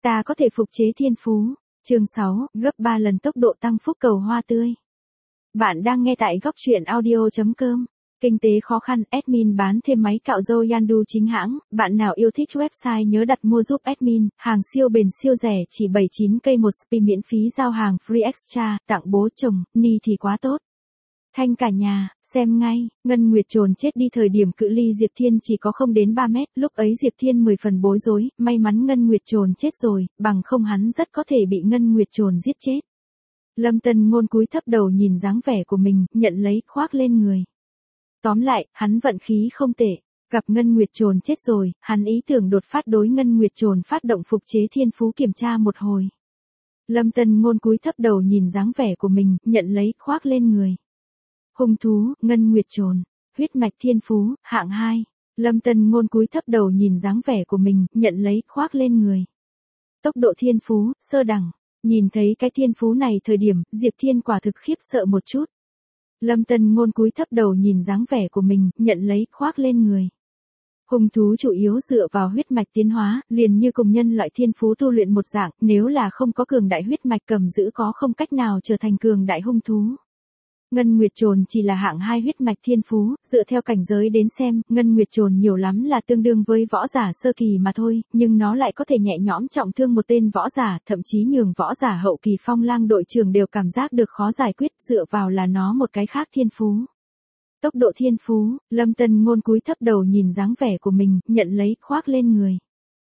Ta có thể phục chế thiên phú. Chương 6, gấp 3 lần tốc độ tăng phúc cầu hoa tươi. Bạn đang nghe tại góc truyện audio.com. Kinh tế khó khăn, admin bán thêm máy cạo râu Yandu chính hãng. Bạn nào yêu thích website nhớ đặt mua giúp admin. Hàng siêu bền siêu rẻ, chỉ 79k một spi, miễn phí giao hàng free extra, tặng bố chồng, ni thì quá tốt. Thanh cả nhà, xem ngay. Ngân Nguyệt Trồn chết đi thời điểm cự ly Diệp Thiên chỉ có không đến 3 mét, lúc ấy Diệp Thiên 10 phần bối rối, may mắn Ngân Nguyệt Trồn chết rồi, bằng không hắn rất có thể bị Ngân Nguyệt Trồn giết chết. Lâm Tân Ngôn cúi thấp đầu nhìn dáng vẻ của mình, nhận lấy, khoác lên người. Tóm lại, hắn vận khí không tệ. Gặp Ngân Nguyệt Trồn chết rồi, hắn ý tưởng đột phát đối Ngân Nguyệt Trồn phát động phục chế thiên phú kiểm tra một hồi. Lâm Tân Ngôn cúi thấp đầu nhìn dáng vẻ của mình, nhận lấy, khoác lên người. Hung thú, Ngân Nguyệt Trồn, huyết mạch thiên phú, hạng 2. Lâm Tân Ngôn cúi thấp đầu nhìn dáng vẻ của mình, nhận lấy, khoác lên người. Tốc độ thiên phú, sơ đẳng. Nhìn thấy cái thiên phú này thời điểm, Diệp Thiên quả thực khiếp sợ một chút. Lâm Tân Ngôn cúi thấp đầu nhìn dáng vẻ của mình, nhận lấy, khoác lên người. Hung thú chủ yếu dựa vào huyết mạch tiến hóa, liền như cùng nhân loại thiên phú tu luyện một dạng, nếu là không có cường đại huyết mạch cầm giữ có không cách nào trở thành cường đại hung thú. Ngân Nguyệt Trồn chỉ là hạng 2 huyết mạch thiên phú, dựa theo cảnh giới đến xem, Ngân Nguyệt Trồn nhiều lắm là tương đương với võ giả sơ kỳ mà thôi, nhưng nó lại có thể nhẹ nhõm trọng thương một tên võ giả, thậm chí nhường võ giả hậu kỳ Phong Lang đội trưởng đều cảm giác được khó giải quyết, dựa vào là nó một cái khác thiên phú. Tốc độ thiên phú, Lâm Tân Ngôn cúi thấp đầu nhìn dáng vẻ của mình, nhận lấy, khoác lên người.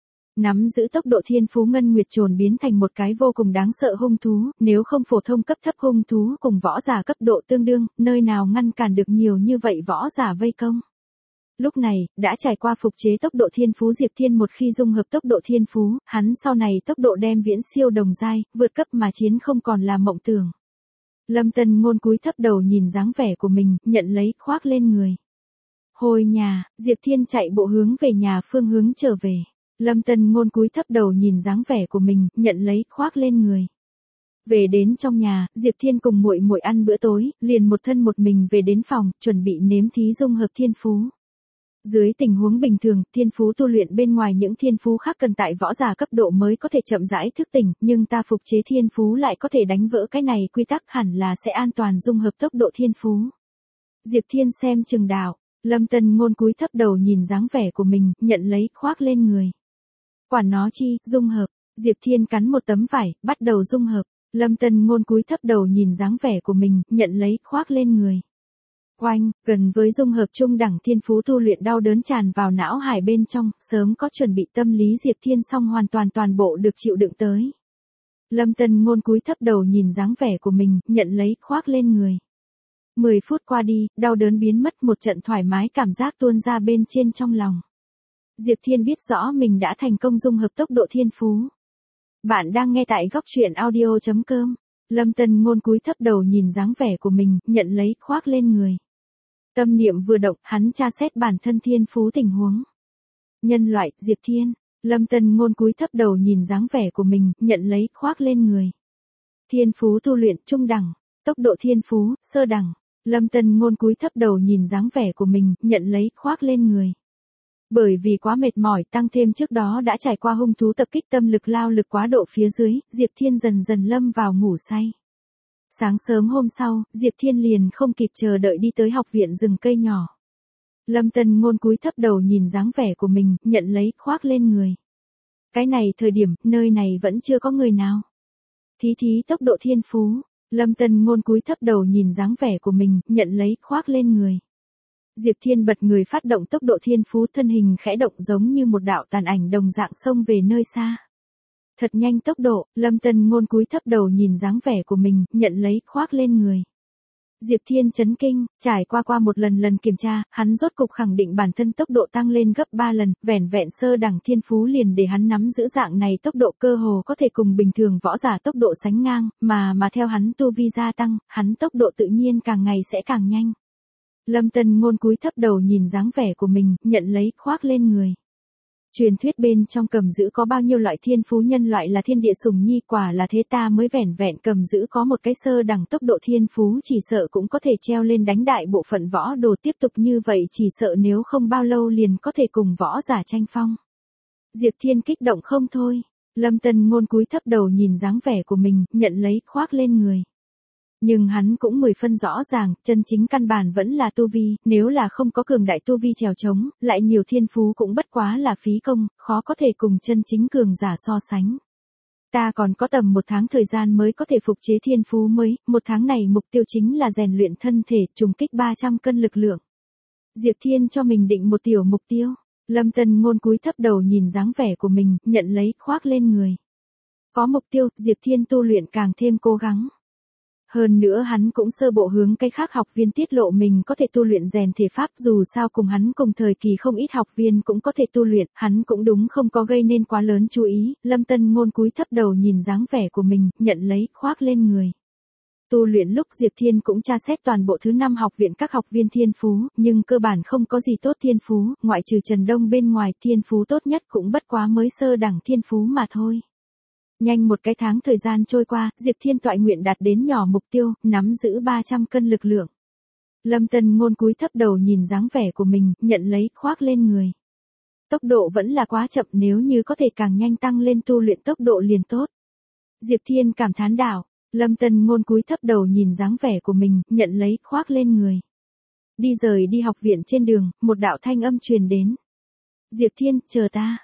Nắm giữ tốc độ thiên phú Ngân Nguyệt Trồn biến thành một cái vô cùng đáng sợ hung thú, nếu không phổ thông cấp thấp hung thú cùng võ giả cấp độ tương đương, nơi nào ngăn cản được nhiều như vậy võ giả vây công. Lúc này, đã trải qua phục chế tốc độ thiên phú Diệp Thiên một khi dung hợp tốc độ thiên phú, hắn sau này tốc độ đem viễn siêu đồng giai, vượt cấp mà chiến không còn là mộng tưởng. Lâm Tân Ngôn cúi thấp đầu nhìn dáng vẻ của mình, nhận lấy, khoác lên người. Hồi nhà, Diệp Thiên chạy bộ hướng về nhà phương hướng trở về. Lâm Tân Ngôn cúi thấp đầu nhìn dáng vẻ của mình, nhận lấy, khoác lên người. Về đến trong nhà, Diệp Thiên cùng muội muội ăn bữa tối, liền một thân một mình về đến phòng, chuẩn bị nếm thí dung hợp thiên phú. Dưới tình huống bình thường, thiên phú tu luyện bên ngoài những thiên phú khác cần tại võ giả cấp độ mới có thể chậm rãi thức tỉnh, nhưng ta phục chế thiên phú lại có thể đánh vỡ cái này quy tắc, hẳn là sẽ an toàn dung hợp tốc độ thiên phú. Diệp Thiên xem chừng đạo, Lâm Tân Ngôn cúi thấp đầu nhìn dáng vẻ của mình, nhận lấy, khoác lên người. Quản nó chi, dung hợp. Diệp Thiên cắn một tấm vải, bắt đầu dung hợp. Lâm Tân Ngôn cúi thấp đầu nhìn dáng vẻ của mình, nhận lấy, khoác lên người. Oanh, gần với dung hợp trung đẳng thiên phú tu luyện đau đớn tràn vào não hải bên trong, sớm có chuẩn bị tâm lý Diệp Thiên xong hoàn toàn bộ được chịu đựng tới. Lâm Tân Ngôn cúi thấp đầu nhìn dáng vẻ của mình, nhận lấy, khoác lên người. 10 phút qua đi, đau đớn biến mất, một trận thoải mái cảm giác tuôn ra bên trên trong lòng. Diệp Thiên biết rõ mình đã thành công dung hợp tốc độ thiên phú. Bạn đang nghe tại góc truyện audio.com. Lâm Tân Ngôn cúi thấp đầu nhìn dáng vẻ của mình, nhận lấy, khoác lên người. Tâm niệm vừa động, hắn tra xét bản thân thiên phú tình huống. Nhân loại, Diệp Thiên. Lâm Tân Ngôn cúi thấp đầu nhìn dáng vẻ của mình, nhận lấy, khoác lên người. Thiên phú tu luyện, trung đẳng. Tốc độ thiên phú, sơ đẳng. Lâm Tân Ngôn cúi thấp đầu nhìn dáng vẻ của mình, nhận lấy, khoác lên người. Bởi vì quá mệt mỏi, tăng thêm trước đó đã trải qua hung thú tập kích, tâm lực lao lực quá độ phía dưới, Diệp Thiên dần dần lâm vào ngủ say. Sáng sớm hôm sau, Diệp Thiên liền không kịp chờ đợi đi tới học viện rừng cây nhỏ. Lâm Tân Ngôn cúi thấp đầu nhìn dáng vẻ của mình, nhận lấy, khoác lên người. Cái này thời điểm, nơi này vẫn chưa có người nào. Thí tốc độ thiên phú. Lâm Tân Ngôn cúi thấp đầu nhìn dáng vẻ của mình, nhận lấy, khoác lên người. Diệp Thiên bật người phát động tốc độ thiên phú, thân hình khẽ động giống như một đạo tàn ảnh đồng dạng xông về nơi xa. Thật nhanh tốc độ, Lâm Tân Ngôn cúi thấp đầu nhìn dáng vẻ của mình, nhận lấy, khoác lên người. Diệp Thiên chấn kinh, trải qua một lần kiểm tra, hắn rốt cục khẳng định bản thân tốc độ tăng lên gấp 3 lần, vẻn vẹn sơ đẳng thiên phú liền để hắn nắm giữ dạng này tốc độ cơ hồ có thể cùng bình thường võ giả tốc độ sánh ngang, mà theo hắn tu vi gia tăng, hắn tốc độ tự nhiên càng ngày sẽ càng nhanh. Lâm Tân Ngôn cúi thấp đầu nhìn dáng vẻ của mình, nhận lấy, khoác lên người. Truyền thuyết bên trong cầm giữ có bao nhiêu loại thiên phú, nhân loại là thiên địa sủng nhi, quả là thế, ta mới vẻn vẹn cầm giữ có một cái sơ đẳng tốc độ thiên phú, chỉ sợ cũng có thể treo lên đánh đại bộ phận võ đồ, tiếp tục như vậy chỉ sợ nếu không bao lâu liền có thể cùng võ giả tranh phong. Diệp Thiên kích động không thôi. Lâm Tân Ngôn cúi thấp đầu nhìn dáng vẻ của mình, nhận lấy, khoác lên người. Nhưng hắn cũng 10 phân rõ ràng, chân chính căn bản vẫn là tu vi, nếu là không có cường đại tu vi trèo trống, lại nhiều thiên phú cũng bất quá là phí công, khó có thể cùng chân chính cường giả so sánh. Ta còn có tầm 1 tháng thời gian mới có thể phục chế thiên phú mới, 1 tháng này mục tiêu chính là rèn luyện thân thể, trùng kích 300 cân lực lượng. Diệp Thiên cho mình định một tiểu mục tiêu. Lâm Tân Ngôn cúi thấp đầu nhìn dáng vẻ của mình, nhận lấy, khoác lên người. Có mục tiêu, Diệp Thiên tu luyện càng thêm cố gắng. Hơn nữa hắn cũng sơ bộ hướng cái khác học viên tiết lộ mình có thể tu luyện rèn thể pháp, dù sao cùng hắn cùng thời kỳ không ít học viên cũng có thể tu luyện, hắn cũng đúng không có gây nên quá lớn chú ý. Lâm Tân Ngôn cúi thấp đầu nhìn dáng vẻ của mình, nhận lấy, khoác lên người. Tu luyện lúc Diệp Thiên cũng tra xét toàn bộ thứ 5 học viện các học viên thiên phú, nhưng cơ bản không có gì tốt thiên phú, ngoại trừ Trần Đông bên ngoài, thiên phú tốt nhất cũng bất quá mới sơ đẳng thiên phú mà thôi. Nhanh một cái tháng thời gian trôi qua, Diệp Thiên toại nguyện đạt đến nhỏ mục tiêu, nắm giữ 300 cân lực lượng. Lâm Tân Ngôn cúi thấp đầu nhìn dáng vẻ của mình, nhận lấy, khoác lên người. Tốc độ vẫn là quá chậm, nếu như có thể càng nhanh tăng lên tu luyện tốc độ liền tốt. Diệp Thiên cảm thán đạo. Lâm Tân Ngôn cúi thấp đầu nhìn dáng vẻ của mình, nhận lấy, khoác lên người. Đi rời đi học viện trên đường, một đạo thanh âm truyền đến. Diệp Thiên, chờ ta.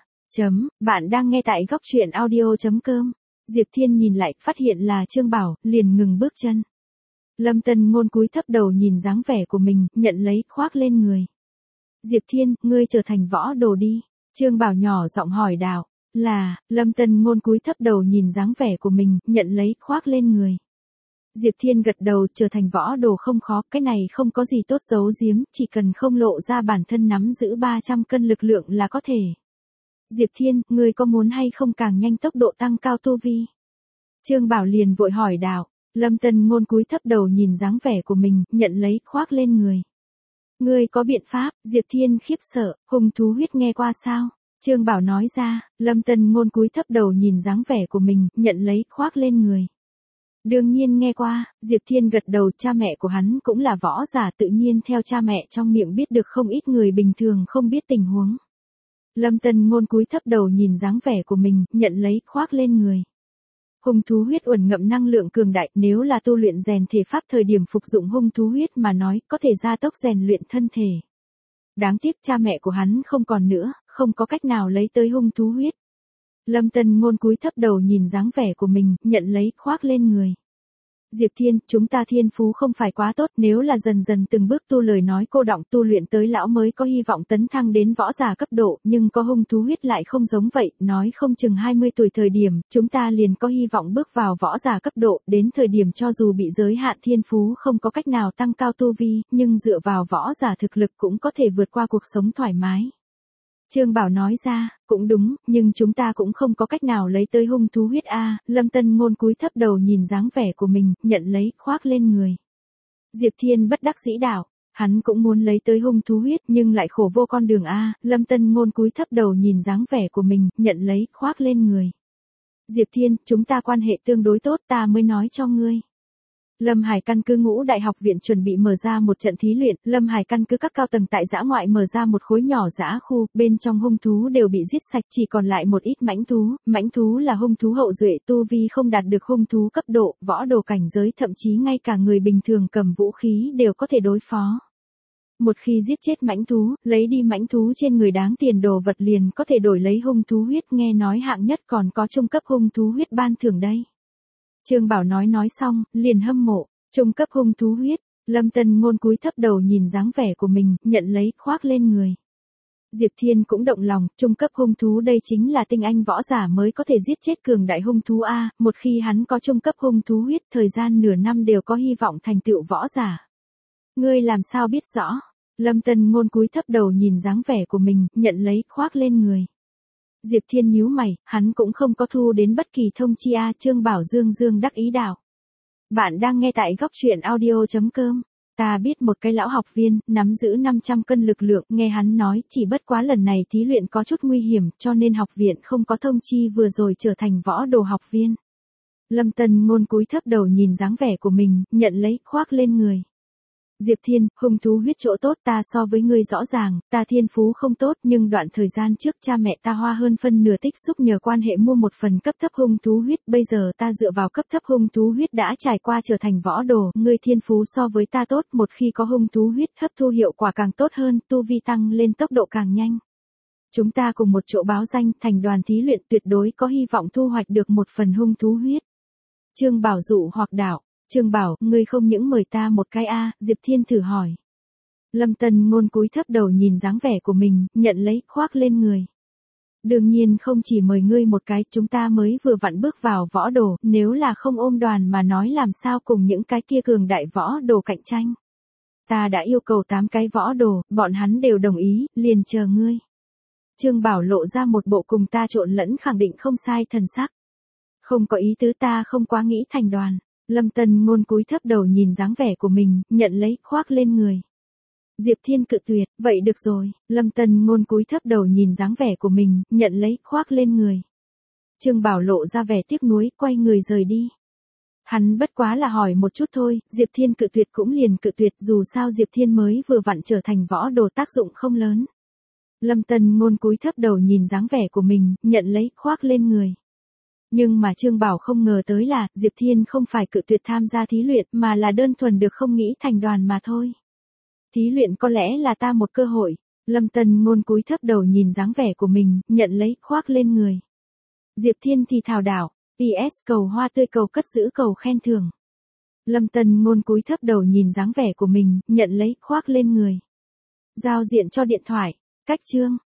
Bạn đang nghe tại góc truyện audio.com. Diệp Thiên nhìn lại, phát hiện là Trương Bảo, liền ngừng bước chân. Lâm Tân Ngôn cúi thấp đầu nhìn dáng vẻ của mình, nhận lấy, khoác lên người. Diệp Thiên, ngươi trở thành võ đồ đi. Trương Bảo nhỏ giọng hỏi đạo. Là, Lâm Tân Ngôn cúi thấp đầu nhìn dáng vẻ của mình, nhận lấy, khoác lên người. Diệp Thiên gật đầu, trở thành võ đồ không khó, cái này không có gì tốt giấu giếm, chỉ cần không lộ ra bản thân nắm giữ 300 cân lực lượng là có thể. Diệp Thiên, ngươi có muốn hay không càng nhanh tốc độ tăng cao tu vi? Trương Bảo liền vội hỏi đạo. Lâm Tân Ngôn cúi thấp đầu nhìn dáng vẻ của mình, nhận lấy, khoác lên người. Ngươi có biện pháp? Diệp Thiên khiếp sợ, hung thú huyết nghe qua sao? Trương Bảo nói ra. Lâm Tân Ngôn cúi thấp đầu nhìn dáng vẻ của mình, nhận lấy, khoác lên người. Đương nhiên nghe qua. Diệp Thiên gật đầu, cha mẹ của hắn cũng là võ giả, tự nhiên theo cha mẹ trong miệng biết được không ít người bình thường không biết tình huống. Lâm Tân Ngôn cúi thấp đầu nhìn dáng vẻ của mình, nhận lấy, khoác lên người. Hung thú huyết uẩn ngậm năng lượng cường đại, nếu là tu luyện rèn thể pháp thời điểm phục dụng hung thú huyết mà nói, có thể gia tốc rèn luyện thân thể. Đáng tiếc cha mẹ của hắn không còn nữa, không có cách nào lấy tới hung thú huyết. Lâm Tân Ngôn cúi thấp đầu nhìn dáng vẻ của mình, nhận lấy, khoác lên người. Diệp Thiên, chúng ta thiên phú không phải quá tốt, nếu là dần dần từng bước tu lời nói cô đọng tu luyện tới lão mới có hy vọng tấn thăng đến võ giả cấp độ, nhưng có hung thú huyết lại không giống vậy, nói không chừng 20 tuổi thời điểm, chúng ta liền có hy vọng bước vào võ giả cấp độ, đến thời điểm cho dù bị giới hạn thiên phú không có cách nào tăng cao tu vi, nhưng dựa vào võ giả thực lực cũng có thể vượt qua cuộc sống thoải mái. Trương Bảo nói ra, cũng đúng, nhưng chúng ta cũng không có cách nào lấy tới hung thú huyết a. Lâm Tân Ngôn cúi thấp đầu nhìn dáng vẻ của mình, nhận lấy, khoác lên người. Diệp Thiên bất đắc dĩ đạo, hắn cũng muốn lấy tới hung thú huyết nhưng lại khổ vô con đường a. Lâm Tân Ngôn cúi thấp đầu nhìn dáng vẻ của mình, nhận lấy, khoác lên người. Diệp Thiên, chúng ta quan hệ tương đối tốt, ta mới nói cho ngươi. Lâm Hải căn cứ Ngũ Đại học viện chuẩn bị mở ra một trận thí luyện, Lâm Hải căn cứ các cao tầng tại dã ngoại mở ra một khối nhỏ dã khu, bên trong hung thú đều bị giết sạch, chỉ còn lại một ít mãnh thú là hung thú hậu duệ, tu vi không đạt được hung thú cấp độ, võ đồ cảnh giới, thậm chí ngay cả người bình thường cầm vũ khí đều có thể đối phó. Một khi giết chết mãnh thú, lấy đi mãnh thú trên người đáng tiền đồ vật liền có thể đổi lấy hung thú huyết, nghe nói hạng nhất còn có trung cấp hung thú huyết ban thưởng đây. Trương Bảo nói xong, liền hâm mộ, trung cấp hung thú huyết. Lâm Tân Ngôn cúi thấp đầu nhìn dáng vẻ của mình, nhận lấy, khoác lên người. Diệp Thiên cũng động lòng, trung cấp hung thú đây chính là tinh anh võ giả mới có thể giết chết cường đại hung thú a, một khi hắn có trung cấp hung thú huyết, thời gian nửa năm đều có hy vọng thành tựu võ giả. Ngươi làm sao biết rõ? Lâm Tân Ngôn cúi thấp đầu nhìn dáng vẻ của mình, nhận lấy, khoác lên người. Diệp Thiên nhíu mày, hắn cũng không có thu đến bất kỳ thông chi a. Trương Bảo dương đắc ý đạo. Bạn đang nghe tại góc truyện audio.com. Ta biết một cái lão học viên, nắm giữ 500 cân lực lượng, nghe hắn nói, chỉ bất quá lần này thí luyện có chút nguy hiểm, cho nên học viện không có thông chi vừa rồi trở thành võ đồ học viên. Lâm Tân Ngôn cúi thấp đầu nhìn dáng vẻ của mình, nhận lấy, khoác lên người. Diệp Thiên, hung thú huyết chỗ tốt ta so với ngươi rõ ràng, ta thiên phú không tốt nhưng đoạn thời gian trước cha mẹ ta hoa hơn phân nửa tích xúc nhờ quan hệ mua một phần cấp thấp hung thú huyết, bây giờ ta dựa vào cấp thấp hung thú huyết đã trải qua trở thành võ đồ, ngươi thiên phú so với ta tốt, một khi có hung thú huyết hấp thu hiệu quả càng tốt hơn, tu vi tăng lên tốc độ càng nhanh. Chúng ta cùng một chỗ báo danh thành đoàn thí luyện tuyệt đối có hy vọng thu hoạch được một phần hung thú huyết. Trương Bảo dụ hoặc đạo. Trương Bảo, ngươi không những mời ta một cái Diệp Thiên thử hỏi. Lâm Tân Ngôn cúi thấp đầu nhìn dáng vẻ của mình, nhận lấy, khoác lên người. Đương nhiên không chỉ mời ngươi một cái, chúng ta mới vừa vặn bước vào võ đồ, nếu là không ôm đoàn mà nói làm sao cùng những cái kia cường đại võ đồ cạnh tranh. Ta đã yêu cầu 8 cái võ đồ, bọn hắn đều đồng ý, liền chờ ngươi. Trương Bảo lộ ra một bộ cùng ta trộn lẫn khẳng định không sai thần sắc. Không có ý tứ, ta không quá nghĩ thành đoàn. Lâm Tân Ngôn cúi thấp đầu nhìn dáng vẻ của mình, nhận lấy, khoác lên người. Diệp Thiên cự tuyệt, vậy được rồi. Lâm Tân Ngôn cúi thấp đầu nhìn dáng vẻ của mình, nhận lấy, khoác lên người. Trương Bảo lộ ra vẻ tiếc nuối, quay người rời đi. Hắn bất quá là hỏi một chút thôi, Diệp Thiên cự tuyệt cũng liền cự tuyệt, dù sao Diệp Thiên mới vừa vặn trở thành võ đồ tác dụng không lớn. Lâm Tân Ngôn cúi thấp đầu nhìn dáng vẻ của mình, nhận lấy, khoác lên người. Nhưng mà Trương Bảo không ngờ tới là, Diệp Thiên không phải cự tuyệt tham gia thí luyện, mà là đơn thuần được không nghĩ thành đoàn mà thôi. Thí luyện có lẽ là ta một cơ hội. Lâm Tân Ngôn cúi thấp đầu nhìn dáng vẻ của mình, nhận lấy, khoác lên người. Diệp Thiên thì thào đảo, PS cầu hoa tươi cầu cất giữ cầu khen thưởng. Lâm Tân Ngôn cúi thấp đầu nhìn dáng vẻ của mình, nhận lấy, khoác lên người. Giao diện cho điện thoại, cách chương.